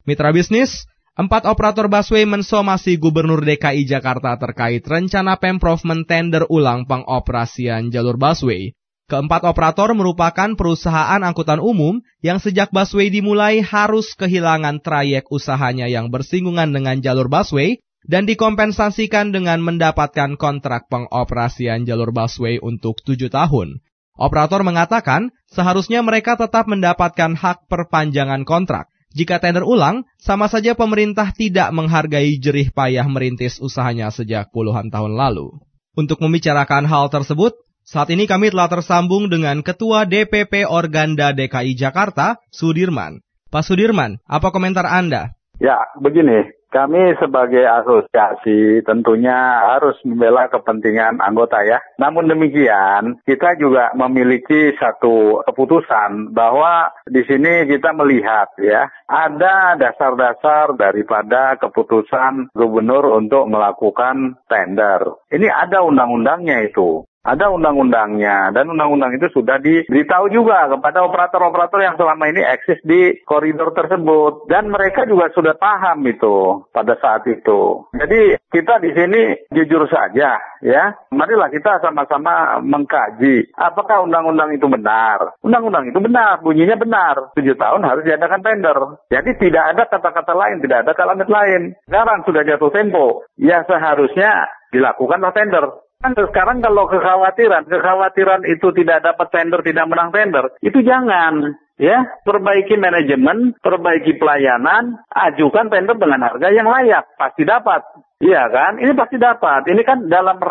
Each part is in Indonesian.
Mitra bisnis, 4 operator busway mensomasi Gubernur DKI Jakarta terkait rencana Pemprov mentender ulang pengoperasian jalur busway. Keempat operator merupakan perusahaan angkutan umum yang sejak busway dimulai harus kehilangan trayek usahanya yang bersinggungan dengan jalur busway dan dikompensasikan dengan mendapatkan kontrak pengoperasian jalur busway untuk 7 tahun. Operator mengatakan seharusnya mereka tetap mendapatkan hak perpanjangan kontrak. Jika tender ulang, sama saja pemerintah tidak menghargai jerih payah merintis usahanya sejak puluhan tahun lalu. Untuk membicarakan hal tersebut, saat ini kami telah tersambung dengan Ketua DPP Organda DKI Jakarta, Sudirman. Pak Sudirman, apa komentar Anda? Ya, begini. Kami sebagai asosiasi tentunya harus membela kepentingan anggota ya. Namun demikian, kita juga memiliki satu keputusan bahwa di sini kita melihat ya, ada dasar-dasar daripada keputusan gubernur untuk melakukan tender. Ini ada undang-undangnya itu. Ada undang-undangnya, dan undang-undang itu sudah diberitahu juga kepada operator-operator yang selama ini eksis di koridor tersebut. Dan mereka juga sudah paham itu pada saat itu. Jadi kita di sini jujur saja ya, marilah kita sama-sama mengkaji apakah undang-undang itu benar. Undang-undang itu benar, bunyinya benar. 7 tahun harus diadakan tender. Jadi tidak ada kata-kata lain, tidak ada kalimat lain. Sekarang sudah jatuh tempo, ya seharusnya dilakukanlah tender. Kan sekarang kalau kekhawatiran itu tidak dapat tender, tidak menang tender, itu jangan. Ya, perbaiki manajemen, perbaiki pelayanan, ajukan tender dengan harga yang layak, pasti dapat. Iya kan? Ini pasti dapat. Ini kan dalam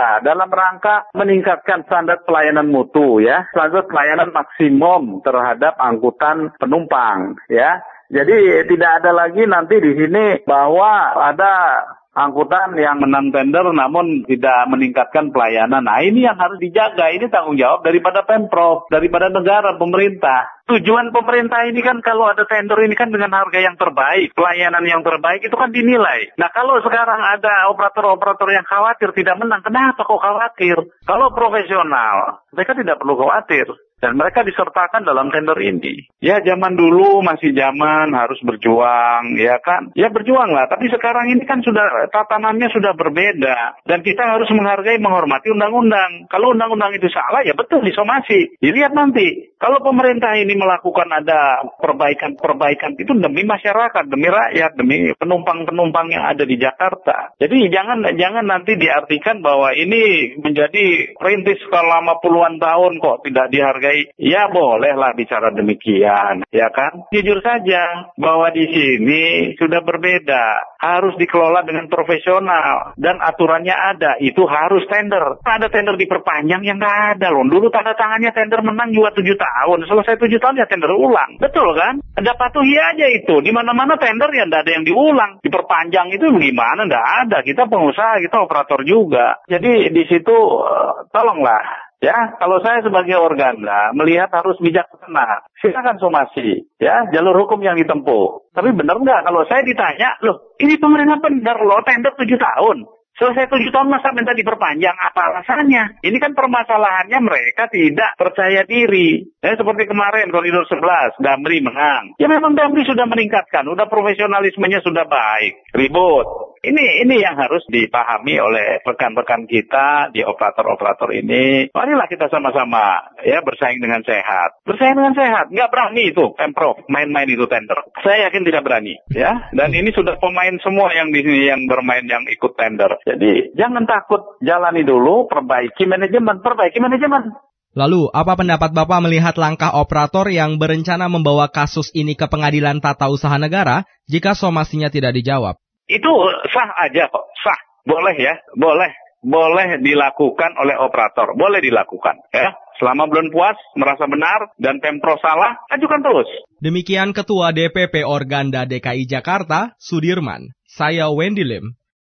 rangka meningkatkan standar pelayanan mutu ya, standar pelayanan maksimum terhadap angkutan penumpang ya. Jadi tidak ada lagi nanti di sini bahwa ada angkutan yang menang tender namun tidak meningkatkan pelayanan. Nah ini yang harus dijaga, ini tanggung jawab daripada Pemprov, daripada negara, pemerintah. Tujuan pemerintah ini kan kalau ada tender ini kan dengan harga yang terbaik, pelayanan yang terbaik itu kan dinilai. Nah kalau sekarang ada operator-operator yang khawatir tidak menang, kenapa kok khawatir? Kalau profesional, mereka tidak perlu khawatir. Dan mereka disertakan dalam tender ini. Ya zaman dulu masih zaman harus berjuang, ya kan? Ya berjuanglah, tapi sekarang ini kan sudah tatanannya sudah berbeda. Dan kita harus menghargai, menghormati undang-undang. Kalau undang-undang itu salah, ya betul disomasi. Dilihat nanti. Kalau pemerintah ini melakukan ada perbaikan itu demi masyarakat, demi rakyat, demi penumpang-penumpang yang ada di Jakarta. Jadi jangan nanti diartikan bahwa ini menjadi perintis selama puluhan tahun kok tidak dihargai. Ya bolehlah bicara demikian, ya kan? Jujur saja bahwa di sini sudah berbeda, harus dikelola dengan profesional dan aturannya ada. Itu harus tender. Ada tender diperpanjang yang nggak ada loh. Dulu tanda tangannya tender menang juga 7 tahun, selesai 7 tahun ya tender ulang, betul kan? Ada patuhi aja itu. Di mana-mana tender ya nggak ada yang diulang, diperpanjang itu gimana? Nggak ada. Kita pengusaha, kita operator juga. Jadi di situ tolonglah. Ya, kalau saya sebagai organda melihat harus bijaksana. Silakan somasi, ya, jalur hukum yang ditempuh. Tapi benar nggak kalau saya ditanya, loh, ini pemerintah benar loh tender 7 tahun. Selesai 7 tahun masa minta diperpanjang, apa alasannya? Ini kan permasalahannya mereka tidak percaya diri. Ya, seperti kemarin koridor 11, Damri menang. Ya memang Damri sudah meningkatkan, udah profesionalismenya sudah baik, ribut. Ini yang harus dipahami oleh rekan-rekan kita di operator-operator ini. Marilah kita sama-sama ya bersaing dengan sehat. Bersaing dengan sehat, nggak berani itu Pemprov main-main itu tender. Saya yakin tidak berani, ya. Dan ini sudah pemain semua yang di sini yang bermain yang ikut tender. Jadi jangan takut, jalani dulu, perbaiki manajemen. Lalu, apa pendapat Bapak melihat langkah operator yang berencana membawa kasus ini ke Pengadilan Tata Usaha Negara jika somasinya tidak dijawab? Itu sah aja kok, sah. Boleh ya, boleh dilakukan oleh operator, boleh dilakukan ya. Selama belum puas, merasa benar, dan Pemprov salah, ajukan terus. Demikian Ketua DPP Organda DKI Jakarta, Sudirman. Saya Wendy Lim.